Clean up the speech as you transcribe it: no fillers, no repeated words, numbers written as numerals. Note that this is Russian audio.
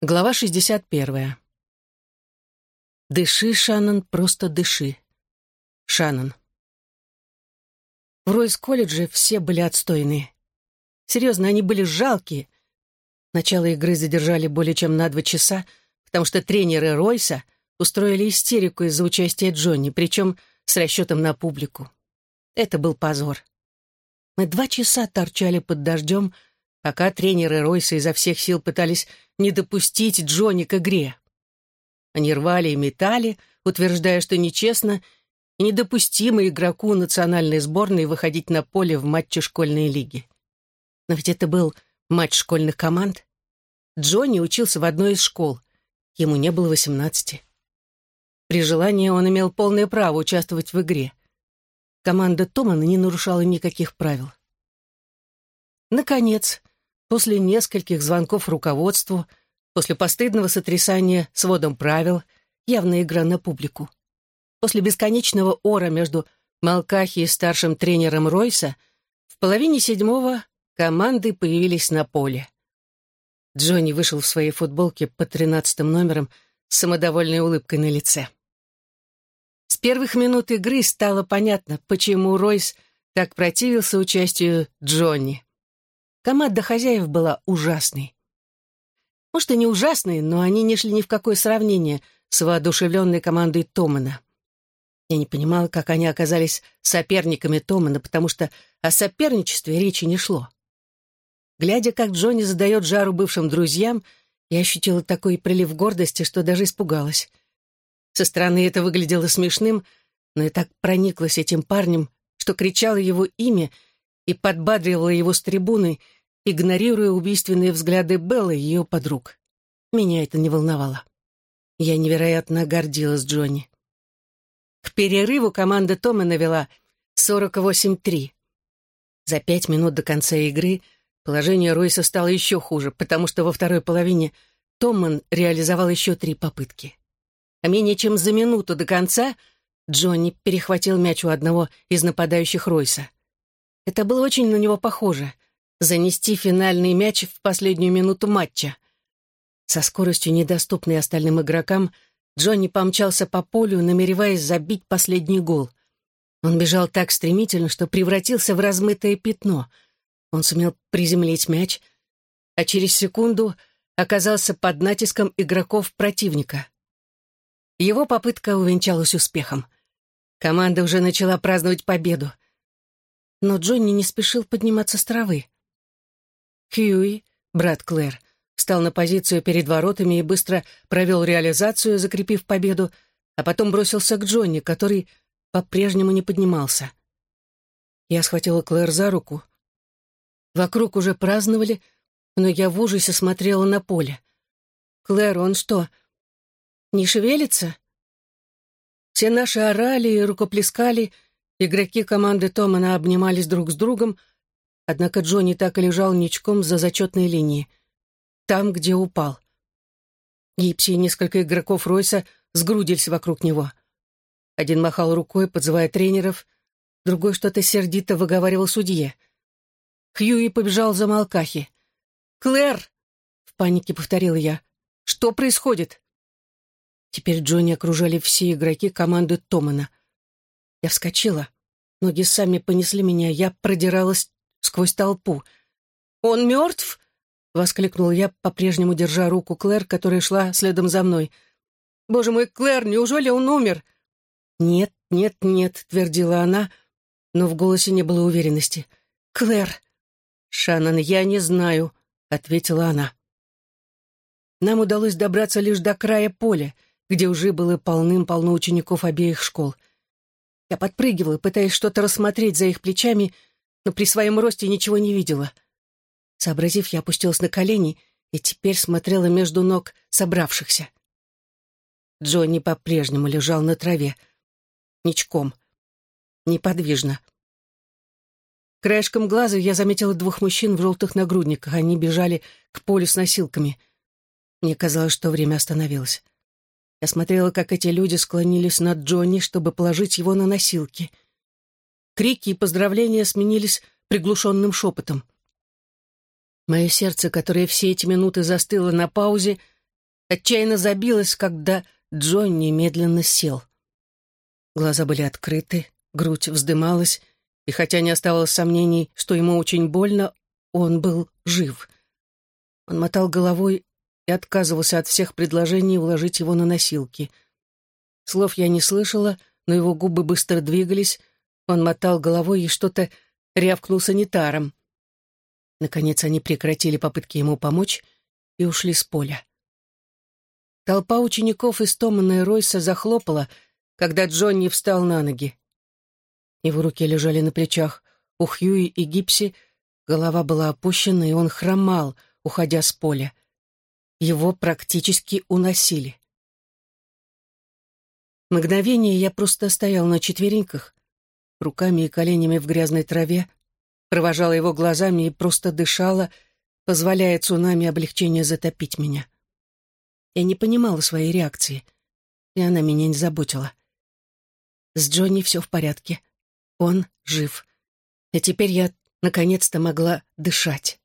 Глава 61. «Дыши, Шаннон, просто дыши». Шаннон. В Ройс-колледже все были отстойные. Серьезно, они были жалкие. Начало игры задержали более чем на 2 часа, потому что тренеры Ройса устроили истерику из-за участия Джонни, причем с расчетом на публику. Это был позор. Мы 2 часа торчали под дождем, пока тренеры Ройса изо всех сил пытались не допустить Джонни к игре. Они рвали и метали, утверждая, что нечестно и недопустимо игроку национальной сборной выходить на поле в матче школьной лиги. Но ведь это был матч школьных команд. Джонни учился в одной из школ. Ему не было 18. При желании он имел полное право участвовать в игре. Команда Томана не нарушала никаких правил. Наконец, после нескольких звонков руководству, после постыдного сотрясания сводом правил, явная игра на публику, после бесконечного ора между Малкахи и старшим тренером Ройса, в половине 7 команды появились на поле. Джонни вышел в своей футболке под 13 номером с самодовольной улыбкой на лице. С первых минут игры стало понятно, почему Ройс так противился участию Джонни. Команда хозяев была ужасной. Может, и не ужасной, но они не шли ни в какое сравнение с воодушевленной командой Томана. Я не понимала, как они оказались соперниками Томана, потому что о соперничестве речи не шло. Глядя, как Джонни задает жару бывшим друзьям, я ощутила такой прилив гордости, что даже испугалась. Со стороны это выглядело смешным, но я так прониклась этим парнем, что кричала его имя и подбадривала его с трибуны, игнорируя убийственные взгляды Беллы и ее подруг. Меня это не волновало. Я невероятно гордилась Джонни. К перерыву команда Томана вела 48-3. За 5 минут до конца игры положение Ройса стало еще хуже, потому что во второй половине Томан реализовал еще 3 попытки. А менее чем за минуту до конца Джонни перехватил мяч у одного из нападающих Ройса. Это было очень на него похоже — занести финальный мяч в последнюю минуту матча. Со скоростью, недоступной остальным игрокам, Джонни помчался по полю, намереваясь забить последний гол. Он бежал так стремительно, что превратился в размытое пятно. Он сумел приземлить мяч, а через секунду оказался под натиском игроков противника. Его попытка увенчалась успехом. Команда уже начала праздновать победу. Но Джонни не спешил подниматься с травы. Хьюи, брат Клэр, встал на позицию перед воротами и быстро провел реализацию, закрепив победу, а потом бросился к Джонни, который по-прежнему не поднимался. Я схватила Клэр за руку. Вокруг уже праздновали, но я в ужасе смотрела на поле. «Клэр, он что, не шевелится?» Все наши орали и рукоплескали, игроки команды Томана обнимались друг с другом, однако Джонни так и лежал ничком за зачетной линией, там, где упал. Гипси и несколько игроков Ройса сгрудились вокруг него. Один махал рукой, подзывая тренеров, другой что-то сердито выговаривал судье. Хьюи побежал за Малкахи. «Клэр!» — в панике повторила я. «Что происходит?» Теперь Джонни окружали все игроки команды Томана. Я вскочила. Ноги сами понесли меня, я продиралась сквозь толпу. «Он мертв?» — воскликнул я, по-прежнему держа руку Клэр, которая шла следом за мной. «Боже мой, Клэр, неужели он умер?» «Нет, нет, нет», — твердила она, но в голосе не было уверенности. «Клэр!» «Шаннон, я не знаю», — ответила она. Нам удалось добраться лишь до края поля, где уже было полным-полно учеников обеих школ. Я подпрыгивала, пытаясь что-то рассмотреть за их плечами, но при своем росте ничего не видела. Сообразив, я опустилась на колени и теперь смотрела между ног собравшихся. Джонни по-прежнему лежал на траве, ничком, неподвижно. Краешком глаза я заметила 2 мужчин в желтых нагрудниках. Они бежали к полю с носилками. Мне казалось, что время остановилось. Я смотрела, как эти люди склонились над Джонни, чтобы положить его на носилки. Крики и поздравления сменились приглушенным шепотом. Мое сердце, которое все эти минуты застыло на паузе, отчаянно забилось, когда Джонни медленно сел. Глаза были открыты, грудь вздымалась, и хотя не оставалось сомнений, что ему очень больно, он был жив. Он мотал головой и отказывался от всех предложений уложить его на носилки. Слов я не слышала, но его губы быстро двигались, он мотал головой и что-то рявкнул санитаром. Наконец они прекратили попытки ему помочь и ушли с поля. Толпа учеников из Томана и Ройса захлопала, когда Джонни встал на ноги. Его руки лежали на плечах у Хьюи и Гипси, голова была опущена, и он хромал, уходя с поля. Его практически уносили. Мгновение я просто стоял на четвереньках, руками и коленями в грязной траве, провожала его глазами и просто дышала, позволяя цунами облегчения затопить меня. Я не понимала своей реакции, и она меня не заботила. С Джонни все в порядке. Он жив. И теперь я наконец-то могла дышать.